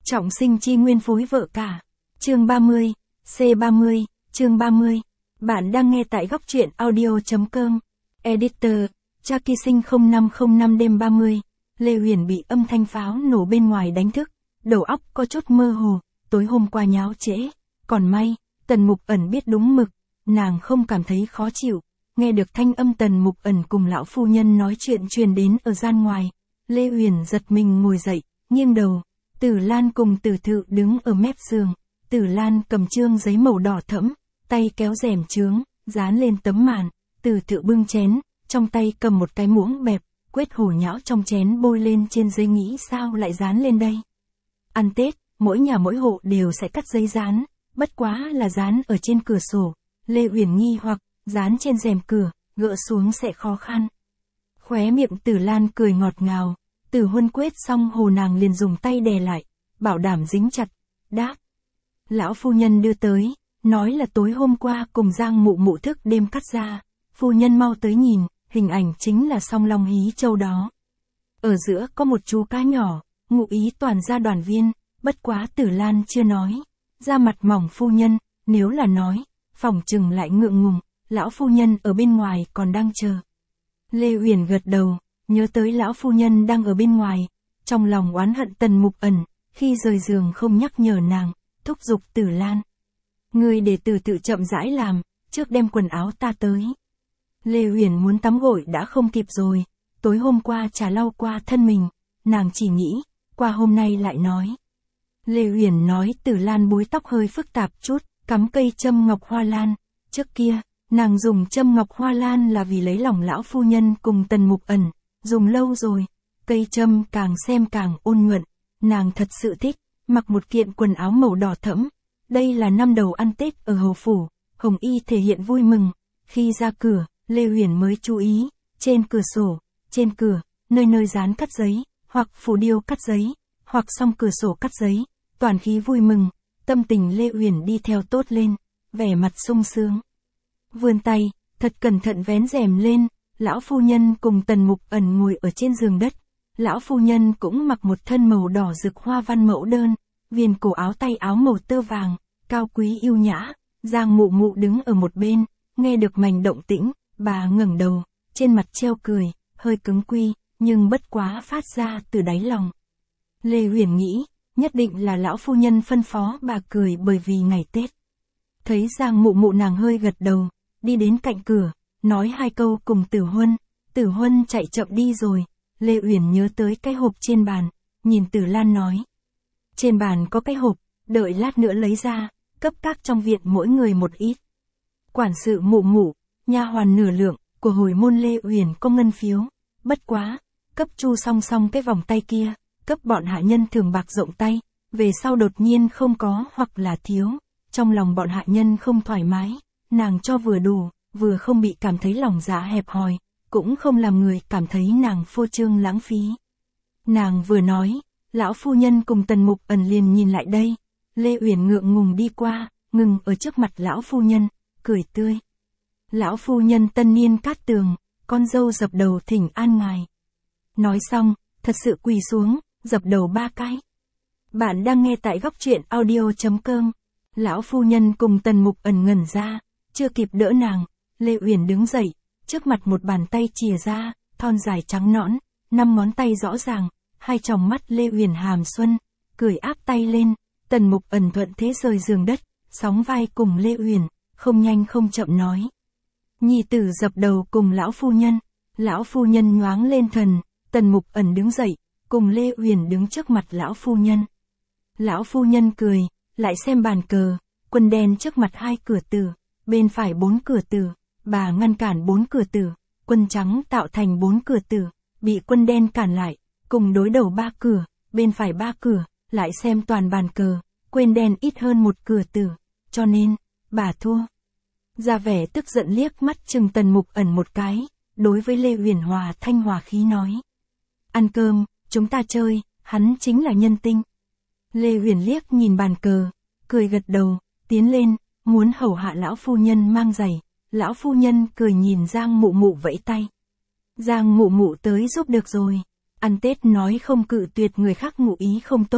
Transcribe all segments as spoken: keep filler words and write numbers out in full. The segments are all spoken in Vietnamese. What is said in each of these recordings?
Trọng sinh chi nguyên phối vợ cả. Chương ba mươi, C ba mươi, chương ba mươi. Bạn đang nghe tại góc truyện audio.com. Editor, Cha Kỳ Sinh không năm không năm đêm ba mươi. Lê Huyền bị âm thanh pháo nổ bên ngoài đánh thức, đầu óc có chút mơ hồ, tối hôm qua nháo trễ. Còn may, Tần Mục Ẩn biết đúng mực, nàng không cảm thấy khó chịu. Nghe được thanh âm Tần Mục Ẩn cùng lão phu nhân nói chuyện truyền đến ở gian ngoài. Lê Huyền giật mình ngồi dậy, nghiêng đầu. Tử Lan cùng Tử Thự đứng ở mép giường. Tử Lan cầm trương giấy màu đỏ thẫm, tay kéo rèm chướng, dán lên tấm màn. Tử Thự bưng chén, trong tay cầm một cái muỗng bẹp, quết hổ nhão trong chén bôi lên trên giấy, nghĩ sao lại dán lên đây. Ăn Tết, mỗi nhà mỗi hộ đều sẽ cắt giấy dán, bất quá là dán ở trên cửa sổ. Lê Uyển nghi hoặc, dán trên rèm cửa, gỡ xuống sẽ khó khăn. Khóe miệng Tử Lan cười ngọt ngào. Tử Huân quết xong hồ nàng liền dùng tay đè lại, bảo đảm dính chặt, đáp. Lão phu nhân đưa tới, nói là tối hôm qua cùng Giang mụ mụ thức đêm cắt ra. Phu nhân mau tới nhìn, hình ảnh chính là song long hí châu đó. Ở giữa có một chú cá nhỏ, ngụ ý toàn gia đoàn viên, bất quá Tử Lan chưa nói. Ra mặt mỏng phu nhân, nếu là nói, phỏng chừng lại ngượng ngùng, lão phu nhân ở bên ngoài còn đang chờ. Lê Uyển gật đầu. Nhớ tới lão phu nhân đang ở bên ngoài, trong lòng oán hận Tần Mục Ẩn, khi rời giường không nhắc nhở nàng, thúc giục Tử Lan. Ngươi để Tử Tự chậm rãi làm, trước đem quần áo ta tới. Lê Huyền muốn tắm gội đã không kịp rồi, tối hôm qua chả lau qua thân mình, nàng chỉ nghĩ, qua hôm nay lại nói. Lê Huyền nói Tử Lan búi tóc hơi phức tạp chút, cắm cây châm ngọc hoa lan, trước kia, nàng dùng châm ngọc hoa lan là vì lấy lòng lão phu nhân cùng Tần Mục Ẩn. Dùng lâu rồi, cây châm càng xem càng ôn nhuận, nàng thật sự thích, mặc một kiện quần áo màu đỏ thẫm. Đây là năm đầu ăn Tết ở Hầu Phủ, Hồng Y thể hiện vui mừng. Khi ra cửa, Lê Huyền mới chú ý, trên cửa sổ, trên cửa, nơi nơi dán cắt giấy, hoặc phủ điêu cắt giấy, hoặc song cửa sổ cắt giấy, toàn khí vui mừng, tâm tình Lê Huyền đi theo tốt lên, vẻ mặt sung sướng. Vươn tay, thật cẩn thận vén rèm lên. Lão phu nhân cùng Tần Mục Ẩn ngồi ở trên giường đất. Lão phu nhân cũng mặc một thân màu đỏ rực hoa văn mẫu đơn, viền cổ áo tay áo màu tơ vàng, cao quý yêu nhã. Giang mụ mụ đứng ở một bên, nghe được mảnh động tĩnh, bà ngẩng đầu, trên mặt treo cười, hơi cứng quy, nhưng bất quá phát ra từ đáy lòng. Lê Huyền nghĩ, nhất định là lão phu nhân phân phó bà cười bởi vì ngày Tết. Thấy Giang mụ mụ nàng hơi gật đầu, đi đến cạnh cửa. Nói hai câu cùng Tử Huân, Tử Huân chạy chậm đi rồi. Lê Uyển nhớ tới cái hộp trên bàn, nhìn Tử Lan nói. Trên bàn có cái hộp, đợi lát nữa lấy ra, cấp các trong viện mỗi người một ít. Quản sự mụ mụ, nha hoàn nửa lượng, của hồi môn Lê Uyển có ngân phiếu, bất quá, cấp Chu song song cái vòng tay kia, cấp bọn hạ nhân thường bạc rộng tay, về sau đột nhiên không có hoặc là thiếu, trong lòng bọn hạ nhân không thoải mái, nàng cho vừa đủ. Vừa không bị cảm thấy lòng dạ hẹp hòi, cũng không làm người cảm thấy nàng phô trương lãng phí. Nàng vừa nói, lão phu nhân cùng Tần Mục Ẩn liền nhìn lại đây. Lê Uyển ngượng ngùng đi qua, ngừng ở trước mặt lão phu nhân, cười tươi. Lão phu nhân tân niên cát tường, con dâu dập đầu thỉnh an ngài. Nói xong, thật sự quỳ xuống, dập đầu ba cái. Bạn đang nghe tại góc truyện audio.com. Lão phu nhân cùng Tần Mục Ẩn ngẩn ra, chưa kịp đỡ nàng. Lê Uyển đứng dậy, trước mặt một bàn tay chìa ra, thon dài trắng nõn, năm ngón tay rõ ràng, hai tròng mắt Lê Uyển hàm xuân, cười áp tay lên. Tần Mục Ẩn thuận thế rời giường đất, sóng vai cùng Lê Uyển, không nhanh không chậm nói. Nhi tử dập đầu cùng lão phu nhân, lão phu nhân nhoáng lên thần. Tần Mục Ẩn đứng dậy, cùng Lê Uyển đứng trước mặt lão phu nhân. Lão phu nhân cười, lại xem bàn cờ, quân đen trước mặt hai cửa tử, bên phải bốn cửa tử. Bà ngăn cản bốn cửa tử, quân trắng tạo thành bốn cửa tử, bị quân đen cản lại, cùng đối đầu ba cửa, bên phải ba cửa, lại xem toàn bàn cờ, quên đen ít hơn một cửa tử, cho nên, bà thua. Ra vẻ tức giận liếc mắt chừng Tần Mục Ẩn một cái, đối với Lê Huyền hòa thanh hòa khí nói. Ăn cơm, chúng ta chơi, hắn chính là nhân tinh. Lê Huyền liếc nhìn bàn cờ, cười gật đầu, tiến lên, muốn hầu hạ lão phu nhân mang giày. Lão phu nhân cười nhìn Giang mụ mụ vẫy tay. Giang mụ mụ tới giúp được rồi. Ăn Tết nói không cự tuyệt người khác ngụ ý không tốt.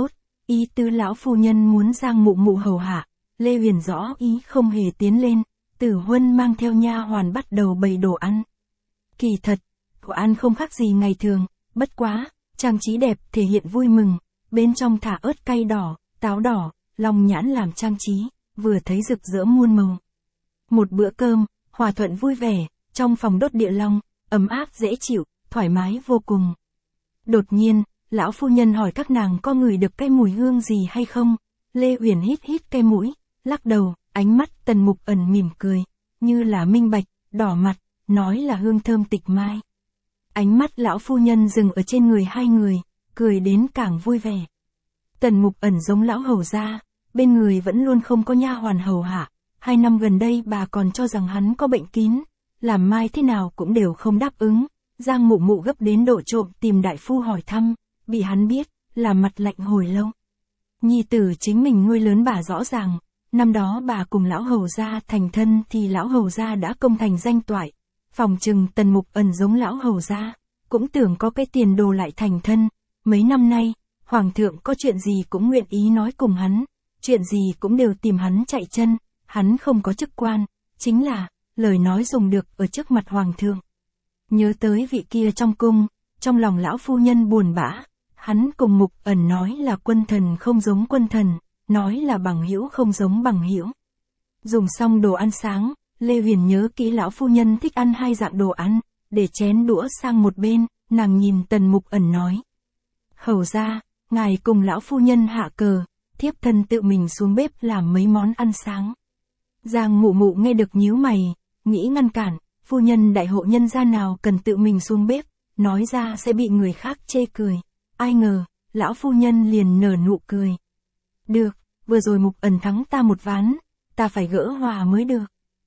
ý tứ lão phu nhân muốn Giang Mụ Mụ hầu hạ, Lê Huyền rõ ý không hề tiến lên, Tử Huân mang theo nha hoàn bắt đầu bày đồ ăn. Kỳ thật, đồ ăn không khác gì ngày thường, bất quá, trang trí đẹp thể hiện vui mừng, bên trong thả ớt cay đỏ, táo đỏ, long nhãn làm trang trí, vừa thấy rực rỡ muôn màu. Một bữa cơm, hòa thuận vui vẻ, trong phòng đốt địa long, ấm áp dễ chịu, thoải mái vô cùng. Đột nhiên, lão phu nhân hỏi các nàng có ngửi được cái mùi hương gì hay không? Lê Huyền hít hít cái mũi, lắc đầu, ánh mắt Tần Mục Ẩn mỉm cười, như là minh bạch, đỏ mặt, nói là hương thơm tịch mai. Ánh mắt lão phu nhân dừng ở trên người hai người, cười đến càng vui vẻ. Tần Mục Ẩn giống lão hầu gia, bên người vẫn luôn không có nha hoàn hầu hạ, hai năm gần đây bà còn cho rằng hắn có bệnh kín, làm mai thế nào cũng đều không đáp ứng. Giang Mụ Mụ gấp đến độ trộm tìm đại phu hỏi thăm, bị hắn biết, là mặt lạnh hồi lâu. Nhi tử chính mình nuôi lớn bà rõ ràng, năm đó bà cùng lão hầu gia thành thân thì lão hầu gia đã công thành danh toại, phòng trừng Tần Mục Ẩn giống lão hầu gia, cũng tưởng có cái tiền đồ lại thành thân. Mấy năm nay, hoàng thượng có chuyện gì cũng nguyện ý nói cùng hắn, chuyện gì cũng đều tìm hắn chạy chân, hắn không có chức quan, chính là lời nói dùng được ở trước mặt hoàng thượng. Nhớ tới vị kia trong cung, trong lòng lão phu nhân buồn bã, hắn cùng Mục Ẩn nói là quân thần không giống quân thần, nói là bằng hữu không giống bằng hữu. Dùng xong đồ ăn sáng, Lê Huyền nhớ kỹ lão phu nhân thích ăn hai dạng đồ ăn, để chén đũa sang một bên, nàng nhìn Tần Mục Ẩn nói. Hầu ra, ngài cùng lão phu nhân hạ cờ, thiếp thân tự mình xuống bếp làm mấy món ăn sáng. Giang Mụ Mụ nghe được nhíu mày, nghĩ ngăn cản, phu nhân đại hộ nhân gia nào cần tự mình xuống bếp, nói ra sẽ bị người khác chê cười. Ai ngờ, lão phu nhân liền nở nụ cười. Được, vừa rồi Mục Ẩn thắng ta một ván, ta phải gỡ hòa mới được.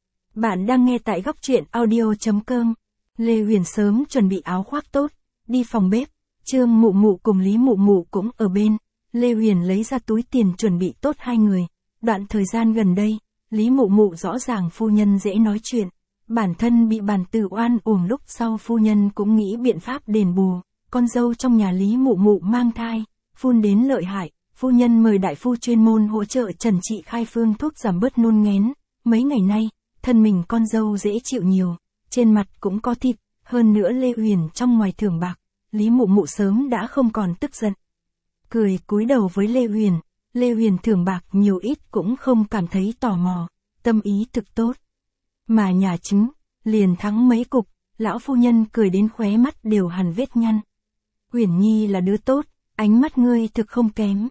Bạn đang nghe tại góc truyện audio chấm com. Lê Huyền sớm chuẩn bị áo khoác tốt, đi phòng bếp, Trương Mụ Mụ cùng Lý Mụ Mụ cũng ở bên. Lê Huyền lấy ra túi tiền chuẩn bị tốt hai người. Đoạn thời gian gần đây, Lý Mụ Mụ rõ ràng phu nhân dễ nói chuyện. Bản thân bị bản tử oan uổng lúc sau phu nhân cũng nghĩ biện pháp đền bù. Con dâu trong nhà Lý Mụ Mụ mang thai, phun đến lợi hại, phu nhân mời đại phu chuyên môn hỗ trợ trần trị khai phương thuốc giảm bớt nôn nghén. Mấy ngày nay, thân mình con dâu dễ chịu nhiều, trên mặt cũng có thịt, hơn nữa Lê Huyền trong ngoài thưởng bạc, Lý Mụ Mụ sớm đã không còn tức giận. Cười cúi đầu với Lê Huyền, Lê Huyền thưởng bạc nhiều ít cũng không cảm thấy tò mò, tâm ý thực tốt. Mà nhà chính, liền thắng mấy cục, lão phu nhân cười đến khóe mắt đều hằn vết nhăn. Huyền Nhi là đứa tốt, ánh mắt ngươi thực không kém.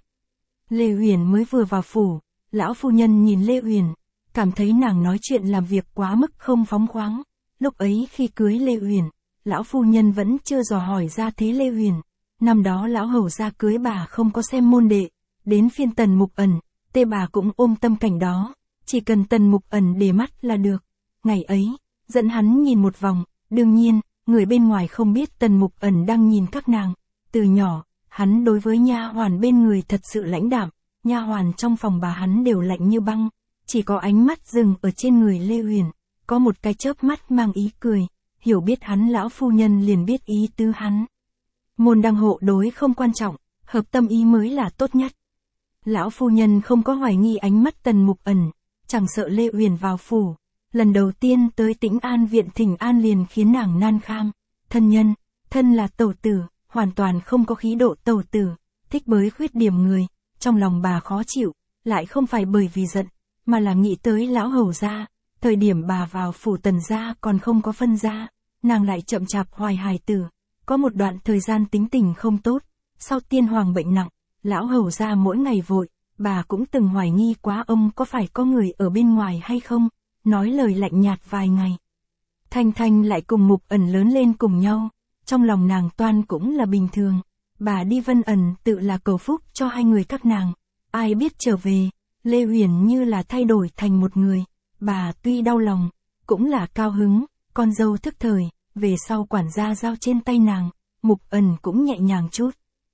Lê Huyền mới vừa vào phủ, lão phu nhân nhìn Lê Huyền, cảm thấy nàng nói chuyện làm việc quá mức không phóng khoáng. Lúc ấy khi cưới Lê Huyền, lão phu nhân vẫn chưa dò hỏi ra thế Lê Huyền. Năm đó lão hầu gia cưới bà không có xem môn đệ, đến phiên Tần Mục Ẩn, tê bà cũng ôm tâm cảnh đó, chỉ cần Tần Mục Ẩn để mắt là được. Ngày ấy, dẫn hắn nhìn một vòng, đương nhiên, người bên ngoài không biết Tần Mục Ẩn đang nhìn các nàng. Từ nhỏ, hắn đối với nha hoàn bên người thật sự lãnh đạm, nha hoàn trong phòng bà hắn đều lạnh như băng, chỉ có ánh mắt dừng ở trên người Lê Huyền, có một cái chớp mắt mang ý cười, hiểu biết hắn lão phu nhân liền biết ý tứ hắn. Môn đăng hộ đối không quan trọng, hợp tâm ý mới là tốt nhất. Lão phu nhân không có hoài nghi ánh mắt Tần Mục Ẩn, chẳng sợ Lê Huyền vào phủ, lần đầu tiên tới Tĩnh An viện thỉnh an liền khiến nàng nan kham. Thân nhân, thân là tẩu tử, hoàn toàn không có khí độ tẩu tử, thích bới khuyết điểm người, trong lòng bà khó chịu, lại không phải bởi vì giận, mà là nghĩ tới lão hầu gia. Thời điểm bà vào phủ Tần gia còn không có phân gia, nàng lại chậm chạp hoài hài tử, có một đoạn thời gian tính tình không tốt, sau tiên hoàng bệnh nặng, lão hầu gia mỗi ngày vội, bà cũng từng hoài nghi quá ông có phải có người ở bên ngoài hay không, nói lời lạnh nhạt vài ngày. Thanh Thanh lại cùng Mục Ẩn lớn lên cùng nhau, trong lòng nàng toan cũng là bình thường, bà đi Vân Ẩn tự là cầu phúc cho hai người các nàng, ai biết trở về, Lê Huyền như là thay đổi thành một người. Bà tuy đau lòng, cũng là cao hứng, con dâu thức thời, về sau quản gia giao trên tay nàng, Mục Ẩn cũng nhẹ nhàng chút.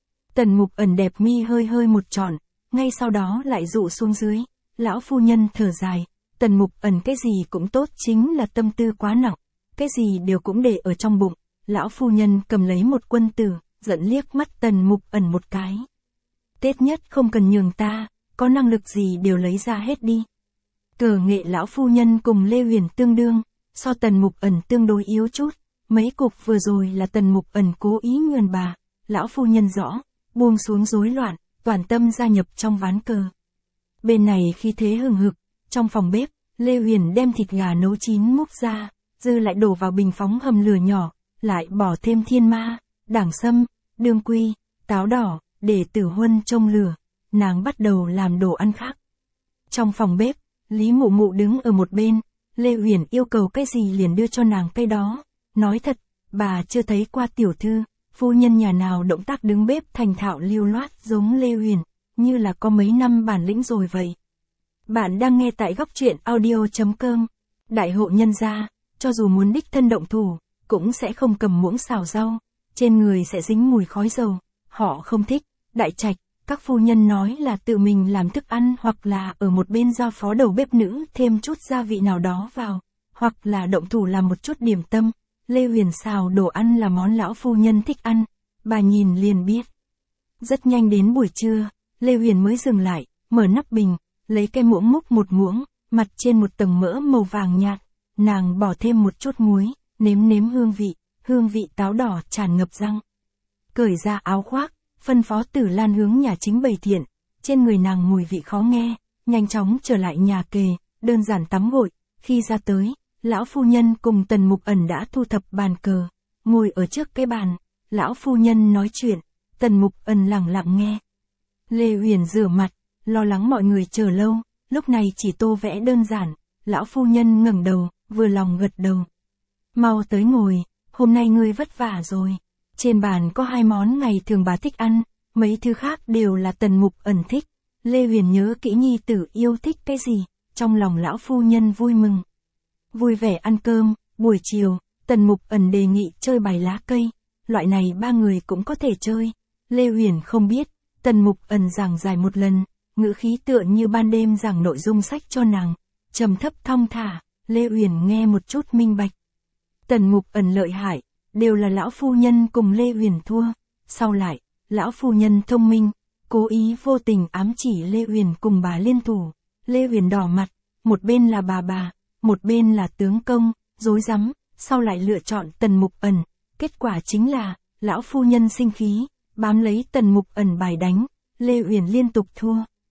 Tần Mục Ẩn đẹp mi hơi hơi một trọn, ngay sau đó lại dụ xuống dưới, lão phu nhân thở dài, Tần Mục Ẩn cái gì cũng tốt chính là tâm tư quá nặng, cái gì đều cũng để ở trong bụng, lão phu nhân cầm lấy một quân tử, giận liếc mắt Tần Mục Ẩn một cái. Tết nhất không cần nhường ta, có năng lực gì đều lấy ra hết đi. Cờ nghệ lão phu nhân cùng Lê Huyền tương đương, so Tần Mục Ẩn tương đối yếu chút, mấy cục vừa rồi là Tần Mục Ẩn cố ý nhường bà, lão phu nhân rõ, buông xuống rối loạn, toàn tâm gia nhập trong ván cờ. Bên này khi thế hừng hực, trong phòng bếp, Lê Huyền đem thịt gà nấu chín múc ra, dư lại đổ vào bình phóng hầm lửa nhỏ, lại bỏ thêm thiên ma, đảng sâm, đương quy, táo đỏ, để Tử Huân trông lửa, nàng bắt đầu làm đồ ăn khác. Trong phòng bếp, Lý Mụ Mụ đứng ở một bên, Lê Huyền yêu cầu cái gì liền đưa cho nàng cái đó, nói thật, bà chưa thấy qua tiểu thư, phu nhân nhà nào động tác đứng bếp thành thạo lưu loát giống Lê Huyền, như là có mấy năm bản lĩnh rồi vậy. Bạn đang nghe tại góc truyện audio.com, đại hộ nhân gia, cho dù muốn đích thân động thủ, cũng sẽ không cầm muỗng xào rau, trên người sẽ dính mùi khói dầu, họ không thích, đại trạch, các phu nhân nói là tự mình làm thức ăn hoặc là ở một bên giao phó đầu bếp nữ thêm chút gia vị nào đó vào, hoặc là động thủ làm một chút điểm tâm. Lê Huyền xào đồ ăn là món lão phu nhân thích ăn, bà nhìn liền biết. Rất nhanh đến buổi trưa, Lê Huyền mới dừng lại, mở nắp bình, lấy cái muỗng múc một muỗng, mặt trên một tầng mỡ màu vàng nhạt, nàng bỏ thêm một chút muối, nếm nếm hương vị, hương vị táo đỏ tràn ngập răng. Cởi ra áo khoác, phân phó Tử Lan hướng nhà chính bày thiện, trên người nàng mùi vị khó nghe, nhanh chóng trở lại nhà kề, đơn giản tắm gội, khi ra tới, lão phu nhân cùng Tần Mục Ẩn đã thu thập bàn cờ, ngồi ở trước cái bàn, lão phu nhân nói chuyện, Tần Mục Ẩn lặng lặng nghe. Lê Huyền rửa mặt, lo lắng mọi người chờ lâu, lúc này chỉ tô vẽ đơn giản, lão phu nhân ngẩng đầu, vừa lòng gật đầu. Mau tới ngồi, hôm nay ngươi vất vả rồi. Trên bàn có hai món ngày thường bà thích ăn, mấy thứ khác đều là Tần Mục Ẩn thích. Lê Huyền nhớ kỹ nhi tử yêu thích cái gì, trong lòng lão phu nhân vui mừng. Vui vẻ ăn cơm, buổi chiều, Tần Mục Ẩn đề nghị chơi bài lá cây, loại này ba người cũng có thể chơi. Lê Huyền không biết, Tần Mục Ẩn giảng giải một lần, ngữ khí tựa như ban đêm giảng nội dung sách cho nàng, trầm thấp thong thả, Lê Huyền nghe một chút minh bạch. Tần Mục Ẩn lợi hại, đều là lão phu nhân cùng Lê Huyền thua, sau lại, lão phu nhân thông minh, cố ý vô tình ám chỉ Lê Huyền cùng bà liên thủ, Lê Huyền đỏ mặt, một bên là bà bà, một bên là tướng công, rối rắm, sau lại lựa chọn Tần Mục Ẩn, kết quả chính là, lão phu nhân sinh khí, bám lấy Tần Mục Ẩn bài đánh, Lê Huyền liên tục thua.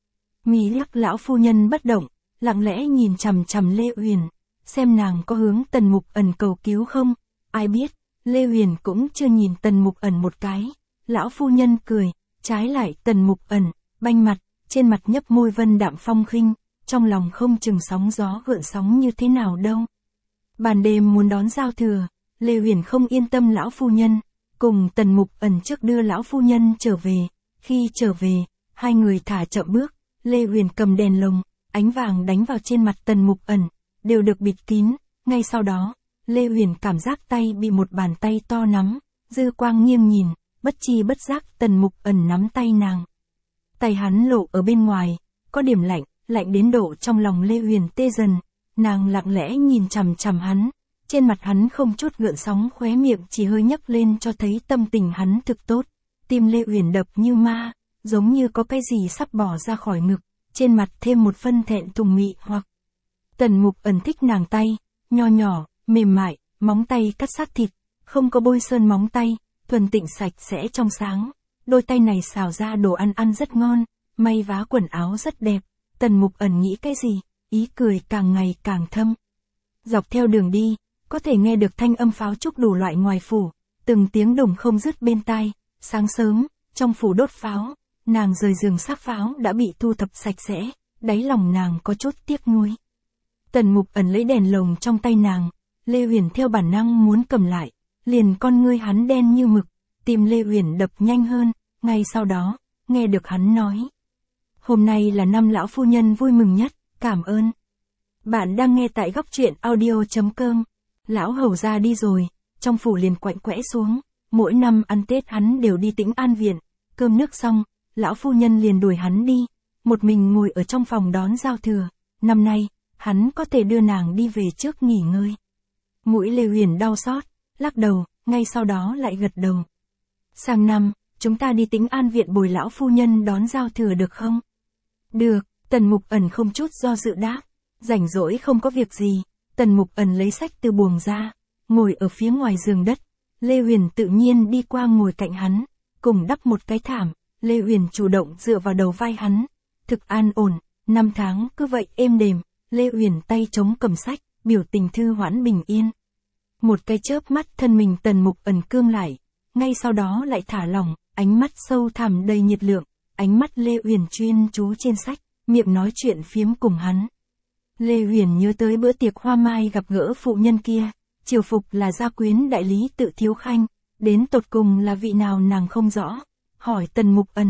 Mí lắc lão phu nhân bất động, lặng lẽ nhìn chằm chằm Lê Huyền, xem nàng có hướng Tần Mục Ẩn cầu cứu không, ai biết, Lê Huyền cũng chưa nhìn Tần Mục Ẩn một cái, lão phu nhân cười, trái lại Tần Mục Ẩn, banh mặt, trên mặt nhấp môi vân đạm phong khinh, trong lòng không chừng sóng gió gợn sóng như thế nào đâu. Ban đêm muốn đón giao thừa, Lê Huyền không yên tâm lão phu nhân, cùng Tần Mục Ẩn trước đưa lão phu nhân trở về, khi trở về, hai người thả chậm bước, Lê Huyền cầm đèn lồng, ánh vàng đánh vào trên mặt Tần Mục Ẩn, đều được bịt kín, ngay sau đó, Lê Huyền cảm giác tay bị một bàn tay to nắm, dư quang nghiêng nhìn, bất chi bất giác Tần Mục Ẩn nắm tay nàng. Tay hắn lộ ở bên ngoài, có điểm lạnh, lạnh đến độ trong lòng Lê Huyền tê dần, nàng lặng lẽ nhìn chằm chằm hắn, trên mặt hắn không chút gợn sóng, khóe miệng chỉ hơi nhấc lên cho thấy tâm tình hắn thực tốt, tim Lê Huyền đập như ma, giống như có cái gì sắp bỏ ra khỏi ngực, trên mặt thêm một phân thẹn thùng mị hoặc. Tần Mục Ẩn thích nàng tay, nho nhỏ, mềm mại, móng tay cắt sát thịt, không có bôi sơn móng tay, thuần tịnh sạch sẽ trong sáng, đôi tay này xào ra đồ ăn ăn rất ngon, may vá quần áo rất đẹp. Tần Mục Ẩn nghĩ cái gì, ý cười càng ngày càng thâm. Dọc theo đường đi, có thể nghe được thanh âm pháo trúc đủ loại ngoài phủ, từng tiếng đồng không dứt bên tai. Sáng sớm, trong phủ đốt pháo, nàng rời giường xác pháo đã bị thu thập sạch sẽ, đáy lòng nàng có chút tiếc nuối. Tần Mục Ẩn lấy đèn lồng trong tay nàng, Lê Huyền theo bản năng muốn cầm lại, liền con ngươi hắn đen như mực, tim Lê Huyền đập nhanh hơn, ngay sau đó, nghe được hắn nói. Hôm nay là năm lão phu nhân vui mừng nhất, cảm ơn. Bạn đang nghe tại góc truyện audio.com. Lão hầu ra đi rồi, trong phủ liền quạnh quẽ xuống, mỗi năm ăn Tết hắn đều đi Tĩnh An viện, cơm nước xong, lão phu nhân liền đuổi hắn đi, một mình ngồi ở trong phòng đón giao thừa, năm nay, hắn có thể đưa nàng đi về trước nghỉ ngơi. Mũi Lê Huyền đau xót, lắc đầu, ngay sau đó lại gật đầu. Sang năm, chúng ta đi Tĩnh An viện bồi lão phu nhân đón giao thừa được không? Được, Tần Mục Ẩn không chút do dự đáp. Rảnh rỗi không có việc gì, Tần Mục Ẩn lấy sách từ buồng ra, ngồi ở phía ngoài giường đất. Lê Huyền tự nhiên đi qua ngồi cạnh hắn, cùng đắp một cái thảm. Lê Huyền chủ động dựa vào đầu vai hắn, thực an ổn, năm tháng cứ vậy êm đềm. Lê Huyền tay chống cầm sách, biểu tình thư hoãn bình yên. Một cái chớp mắt thân mình Tần Mục Ẩn cương lại, ngay sau đó lại thả lỏng, ánh mắt sâu thẳm đầy nhiệt lượng, ánh mắt Lê Huyền chuyên chú trên sách, miệng nói chuyện phiếm cùng hắn. Lê Huyền nhớ tới bữa tiệc hoa mai gặp gỡ phụ nhân kia, triều phục là gia quyến đại lý Tự Thiếu Khanh, đến tột cùng là vị nào nàng không rõ, hỏi Tần Mục Ẩn.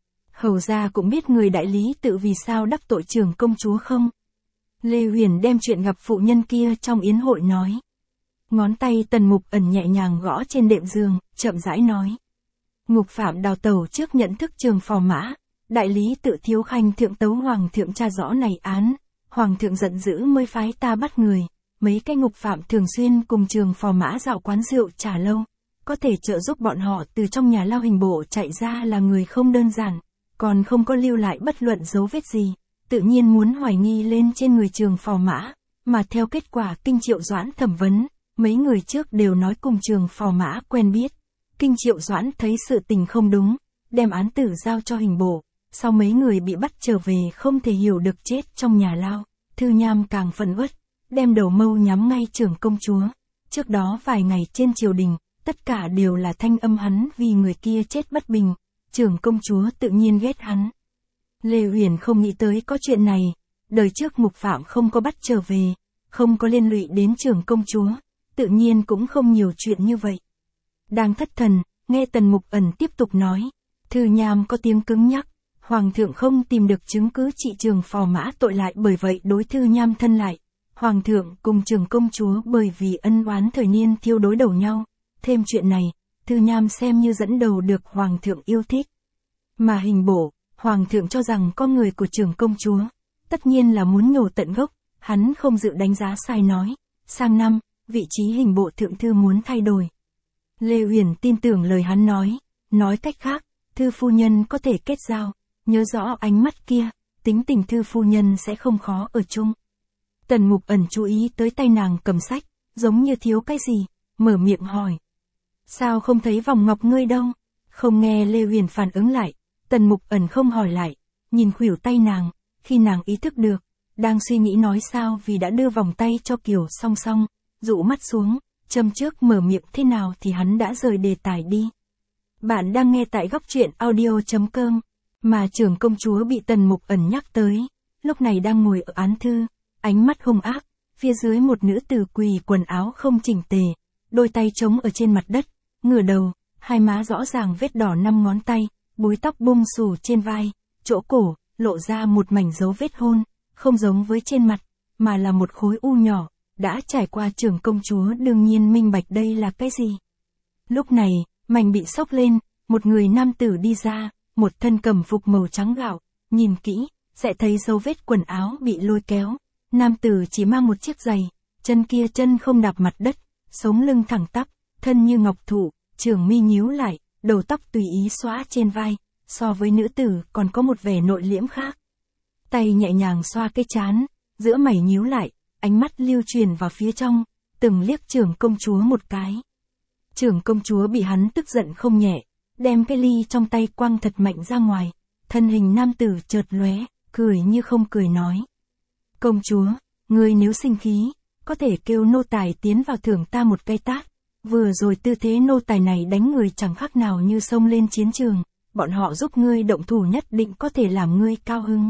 Hầu gia cũng biết người đại lý Tự vì sao đắc tội trưởng công chúa không? Lê Huyền đem chuyện gặp phụ nhân kia trong yến hội nói. Ngón tay Tần Mục Ẩn nhẹ nhàng gõ trên đệm giường, chậm rãi nói. Ngục phạm đào tẩu trước nhận thức trường phò mã, đại lý Tự Thiếu Khanh thượng tấu hoàng thượng tra rõ này án, hoàng thượng giận dữ mới phái ta bắt người, mấy cái ngục phạm thường xuyên cùng trường phò mã dạo quán rượu trà lâu, có thể trợ giúp bọn họ từ trong nhà lao hình bộ chạy ra là người không đơn giản, còn không có lưu lại bất luận dấu vết gì, tự nhiên muốn hoài nghi lên trên người trường phò mã, mà theo kết quả Kinh Triệu Doãn thẩm vấn, mấy người trước đều nói cùng trường phò mã quen biết. Kinh Triệu Doãn thấy sự tình không đúng, đem án tử giao cho hình bộ, sau mấy người bị bắt trở về không thể hiểu được chết trong nhà lao, Thư Nham càng phẫn uất, đem đầu mâu nhắm ngay trưởng công chúa. Trước đó vài ngày trên triều đình, tất cả đều là thanh âm hắn vì người kia chết bất bình, trưởng công chúa tự nhiên ghét hắn. Lê Huyền không nghĩ tới có chuyện này, đời trước ngục phạm không có bắt trở về, không có liên lụy đến trưởng công chúa, tự nhiên cũng không nhiều chuyện như vậy. Đang thất thần, nghe Tần Mục Ẩn tiếp tục nói, Thư Nham có tiếng cứng nhắc, Hoàng thượng không tìm được chứng cứ trị trường phò mã tội lại bởi vậy đối Thư Nham thân lại. Hoàng thượng cùng trưởng công chúa bởi vì ân oán thời niên thiêu đối đầu nhau, thêm chuyện này, Thư Nham xem như dẫn đầu được Hoàng thượng yêu thích. Mà hình bộ, Hoàng thượng cho rằng con người của trưởng công chúa, tất nhiên là muốn nhổ tận gốc, hắn không dự đánh giá sai nói, sang năm, vị trí hình bộ thượng thư muốn thay đổi. Lê Huyền tin tưởng lời hắn nói, nói cách khác, Thư phu nhân có thể kết giao, nhớ rõ ánh mắt kia, tính tình Thư phu nhân sẽ không khó ở chung. Tần Mục Ẩn chú ý tới tay nàng cầm sách, giống như thiếu cái gì, mở miệng hỏi. Sao không thấy vòng ngọc ngươi đâu? Không nghe Lê Huyền phản ứng lại, Tần Mục Ẩn không hỏi lại, nhìn khuỷu tay nàng, khi nàng ý thức được, đang suy nghĩ nói sao vì đã đưa vòng tay cho Kiều Song Song, dụ mắt xuống, châm trước mở miệng thế nào thì hắn đã rời đề tài đi. Bạn đang nghe tại góc truyện audio chấm com, mà trưởng công chúa bị Tần Mục Ẩn nhắc tới, lúc này đang ngồi ở án thư, ánh mắt hung ác, phía dưới một nữ tử quỳ quần áo không chỉnh tề, đôi tay trống ở trên mặt đất, ngửa đầu, hai má rõ ràng vết đỏ năm ngón tay, búi tóc bung xù trên vai, chỗ cổ, lộ ra một mảnh dấu vết hôn, không giống với trên mặt, mà là một khối u nhỏ, đã trải qua trưởng công chúa đương nhiên minh bạch đây là cái gì. Lúc này, mảnh bị xốc lên, một người nam tử đi ra, một thân cẩm phục màu trắng gạo, nhìn kỹ, sẽ thấy dấu vết quần áo bị lôi kéo. Nam tử chỉ mang một chiếc giày, chân kia chân không đạp mặt đất, sống lưng thẳng tắp, thân như ngọc thụ, trường mi nhíu lại, đầu tóc tùy ý xõa trên vai, so với nữ tử còn có một vẻ nội liễm khác. Tay nhẹ nhàng xoa cái trán, giữa mày nhíu lại, ánh mắt lưu truyền vào phía trong, từng liếc trưởng công chúa một cái. Trưởng công chúa bị hắn tức giận không nhẹ, đem cái ly trong tay quăng thật mạnh ra ngoài, thân hình nam tử chợt lóe, cười như không cười nói. Công chúa, ngươi nếu sinh khí, có thể kêu nô tài tiến vào thưởng ta một cái tát. Vừa rồi tư thế nô tài này đánh người chẳng khác nào như xông lên chiến trường, bọn họ giúp ngươi động thủ nhất định có thể làm ngươi cao hứng.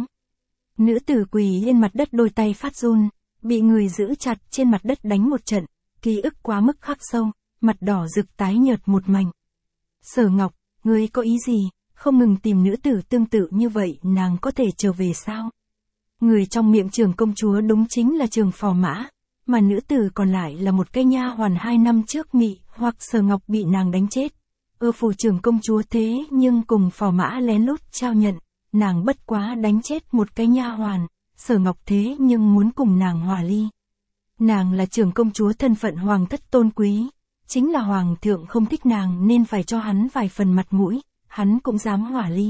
Nữ tử quỳ lên mặt đất đôi tay phát run, bị người giữ chặt trên mặt đất đánh một trận, ký ức quá mức khắc sâu, mặt đỏ rực tái nhợt một mảnh. Sở Ngọc, ngươi có ý gì, không ngừng tìm nữ tử tương tự như vậy nàng có thể trở về sao? Người trong miệng trưởng công chúa đúng chính là Trường Phò Mã, mà nữ tử còn lại là một cái nha hoàn hai năm trước Mị hoặc Sở Ngọc bị nàng đánh chết. Ở phủ trưởng công chúa thế nhưng cùng Phò Mã lén lút trao nhận, nàng bất quá đánh chết một cái nha hoàn, Sở Ngọc thế nhưng muốn cùng nàng hòa ly. Nàng là trưởng công chúa thân phận hoàng thất tôn quý, chính là hoàng thượng không thích nàng nên phải cho hắn vài phần mặt mũi, hắn cũng dám hỏa ly.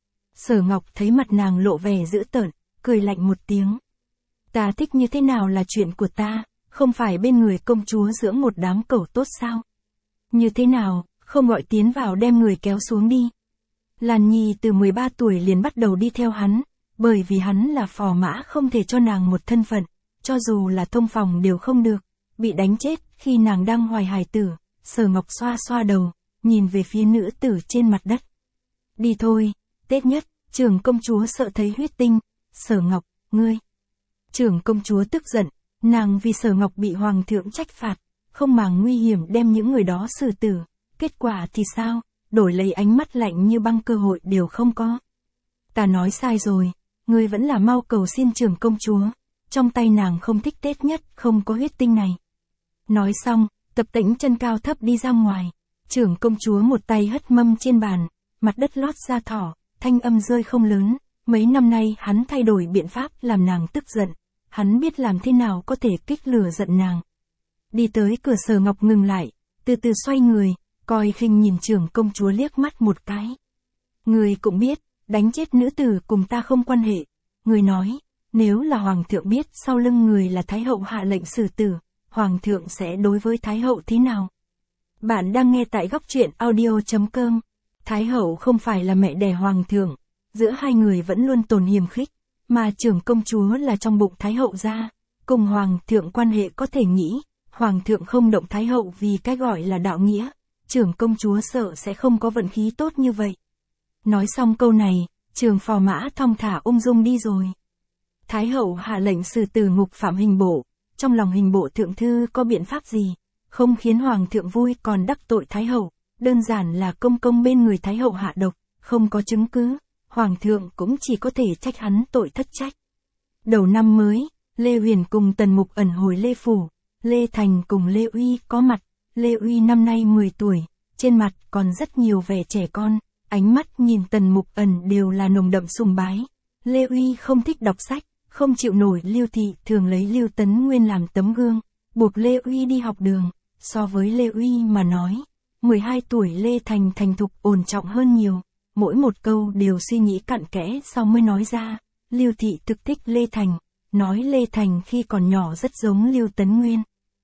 Sở Ngọc thấy mặt nàng lộ vẻ dữ tợn, cười lạnh một tiếng. Ta thích như thế nào là chuyện của ta, không phải bên người công chúa dưỡng một đám cẩu tốt sao? Như thế nào, không gọi tiến vào đem người kéo xuống đi. Lan Nhi từ mười ba tuổi liền bắt đầu đi theo hắn, bởi vì hắn là phò mã không thể cho nàng một thân phận, cho dù là thông phòng đều không được, bị đánh chết khi nàng đang hoài hài tử. Sở Ngọc xoa xoa đầu, nhìn về phía nữ tử trên mặt đất. Đi thôi, Tết nhất, trưởng công chúa sợ thấy huyết tinh. Sở Ngọc, ngươi. Trưởng công chúa tức giận, nàng vì Sở Ngọc bị hoàng thượng trách phạt, không màng nguy hiểm đem những người đó xử tử. Kết quả thì sao, đổi lấy ánh mắt lạnh như băng cơ hội đều không có. Ta nói sai rồi, ngươi vẫn là mau cầu xin trưởng công chúa, trong tay nàng không thích Tết nhất không có huyết tinh này. Nói xong, Tập Tĩnh chân cao thấp đi ra ngoài, trưởng công chúa một tay hất mâm trên bàn, mặt đất lót ra thỏ, thanh âm rơi không lớn. Mấy năm nay hắn thay đổi biện pháp làm nàng tức giận, hắn biết làm thế nào có thể kích lửa giận nàng. Đi tới cửa Sở Ngọc ngừng lại, từ từ xoay người, coi khinh nhìn trưởng công chúa liếc mắt một cái. Người cũng biết, đánh chết nữ tử cùng ta không quan hệ. Người nói, nếu là hoàng thượng biết sau lưng người là thái hậu hạ lệnh xử tử, hoàng thượng sẽ đối với thái hậu thế nào? Bạn đang nghe tại góc truyện audio chấm com. Thái hậu không phải là mẹ đẻ hoàng thượng, giữa hai người vẫn luôn tồn hiềm khích, mà trưởng công chúa là trong bụng thái hậu ra, cùng hoàng thượng quan hệ có thể nghĩ, hoàng thượng không động thái hậu vì cái gọi là đạo nghĩa, trưởng công chúa sợ sẽ không có vận khí tốt như vậy. Nói xong câu này, trường phò mã thong thả ung dung đi rồi. Thái hậu hạ lệnh xử tử ngục phạm Hình Bộ, trong lòng Hình Bộ thượng thư có biện pháp gì, không khiến hoàng thượng vui còn đắc tội thái hậu, đơn giản là công công bên người thái hậu hạ độc, không có chứng cứ, hoàng thượng cũng chỉ có thể trách hắn tội thất trách. Đầu năm mới, Lê Huyền cùng Tần Mục ẩn hồi Lê Phủ, Lê Thành cùng Lê Uy có mặt. Lê Uy năm nay mười tuổi, trên mặt còn rất nhiều vẻ trẻ con, ánh mắt nhìn Tần Mục ẩn đều là nồng đậm sùng bái. Lê Uy không thích đọc sách, không chịu nổi Lưu Thị thường lấy Lưu Tấn Nguyên làm tấm gương, buộc Lê Uy đi học đường. So với Lê Uy mà nói, mười hai tuổi Lê Thành thành thục ổn trọng hơn nhiều, mỗi một câu đều suy nghĩ cặn kẽ sau mới nói ra. Lưu Thị thực thích Lê Thành, nói Lê Thành khi còn nhỏ rất giống Lưu Tấn Nguyên.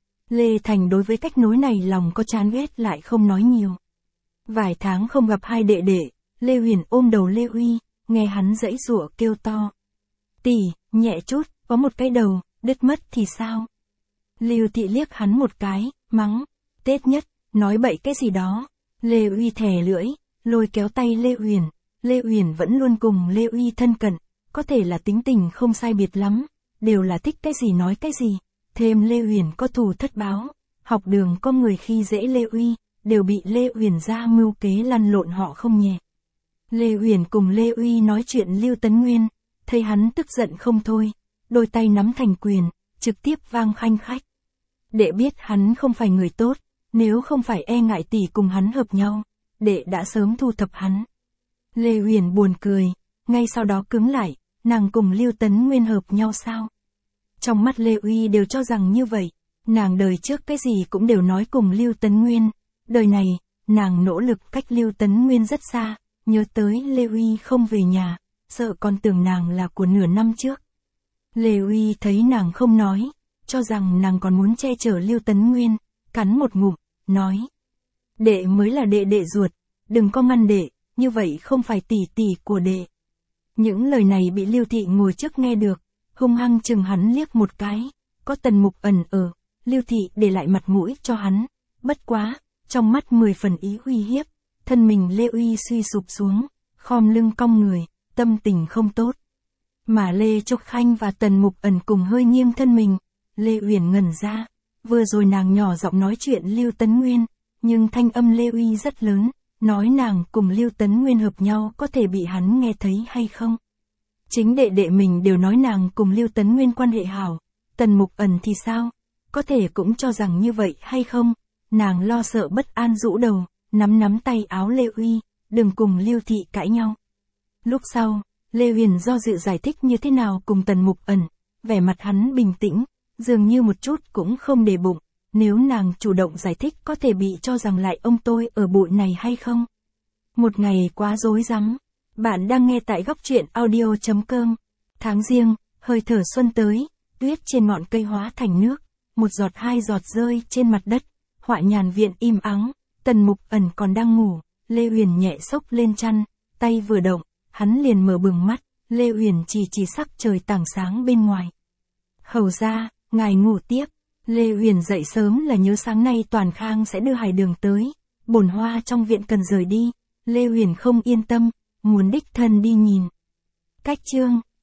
Lê Thành đối với cách nối này lòng có chán ghét lại không nói nhiều. Vài tháng không gặp hai đệ đệ, Lê Huyền ôm đầu Lê Uy, nghe hắn giãy giụa kêu to. Tỷ, nhẹ chút, có một cái đầu, đứt mất thì sao? Lưu Thị liếc hắn một cái, mắng, Tết nhất, nói bậy cái gì đó. Lê Uy thè lưỡi, lôi kéo tay Lê Huyền. Lê Huyền vẫn luôn cùng Lê Uy thân cận, có thể là tính tình không sai biệt lắm, đều là thích cái gì nói cái gì. Thêm Lê Huyền có thù thất báo, học đường có người khi dễ Lê Uy, đều bị Lê Huyền ra mưu kế lăn lộn họ không nhẹ. Lê Huyền cùng Lê Uy nói chuyện Lưu Tấn Nguyên, thấy hắn tức giận không thôi, đôi tay nắm thành quyền, trực tiếp vang khanh khách. Đệ biết hắn không phải người tốt, nếu không phải e ngại tỷ cùng hắn hợp nhau, đệ đã sớm thu thập hắn. Lê Huyền buồn cười, ngay sau đó cứng lại, nàng cùng Lưu Tấn Nguyên hợp nhau sao? Trong mắt Lê Uy đều cho rằng như vậy, nàng đời trước cái gì cũng đều nói cùng Lưu Tấn Nguyên, đời này, nàng nỗ lực cách Lưu Tấn Nguyên rất xa, nhớ tới Lê Uy không về nhà, sợ còn tưởng nàng là của nửa năm trước. Lê Uy thấy nàng không nói, cho rằng nàng còn muốn che chở Lưu Tấn Nguyên, cắn một ngụm, nói. Đệ mới là đệ đệ ruột, đừng có ngăn đệ, như vậy không phải tỷ tỷ của đệ. Những lời này bị Lưu Thị ngồi trước nghe được, hung hăng chừng hắn liếc một cái, có Tần Mục ẩn ở, Lưu Thị để lại mặt mũi cho hắn, bất quá, trong mắt mười phần ý uy hiếp, thân mình Lê Uy suy sụp xuống, khom lưng cong người, tâm tình không tốt. Mà Lê Trúc Khanh và Tần Mục ẩn cùng hơi nghiêng thân mình, Lê Uyển ngẩn ra, vừa rồi nàng nhỏ giọng nói chuyện Lưu Tấn Nguyên, nhưng thanh âm Lê Uy rất lớn, nói nàng cùng Lưu Tấn Nguyên hợp nhau có thể bị hắn nghe thấy hay không? Chính đệ đệ mình đều nói nàng cùng Lưu Tấn Nguyên quan hệ hảo, Tần Mục ẩn thì sao? Có thể cũng cho rằng như vậy hay không? Nàng lo sợ bất an rũ đầu, nắm nắm tay áo Lê Uy, đừng cùng Lưu Thị cãi nhau. Lúc sau, Lê Huyền do dự giải thích như thế nào cùng Tần Mục ẩn, vẻ mặt hắn bình tĩnh, dường như một chút cũng không để bụng, nếu nàng chủ động giải thích có thể bị cho rằng lại ông tôi ở bụi này hay không? Một ngày quá rối rắm. Bạn đang nghe tại góc truyện audio chấm com. Tháng giêng, hơi thở xuân tới, tuyết trên ngọn cây hóa thành nước, một giọt hai giọt rơi trên mặt đất. Họa nhàn viện im ắng, Tần Mục Ẩn còn đang ngủ, Lê Huyền nhẹ xốc lên chăn, tay vừa động, hắn liền mở bừng mắt, Lê Huyền chỉ chỉ sắc trời tảng sáng bên ngoài. Hầu ra, ngài ngủ tiếp. Lê Huyền dậy sớm là nhớ sáng nay Toàn Khang sẽ đưa Hải Đường tới, bồn hoa trong viện cần rời đi, Lê Huyền không yên tâm, muốn đích thân đi nhìn. Cách chương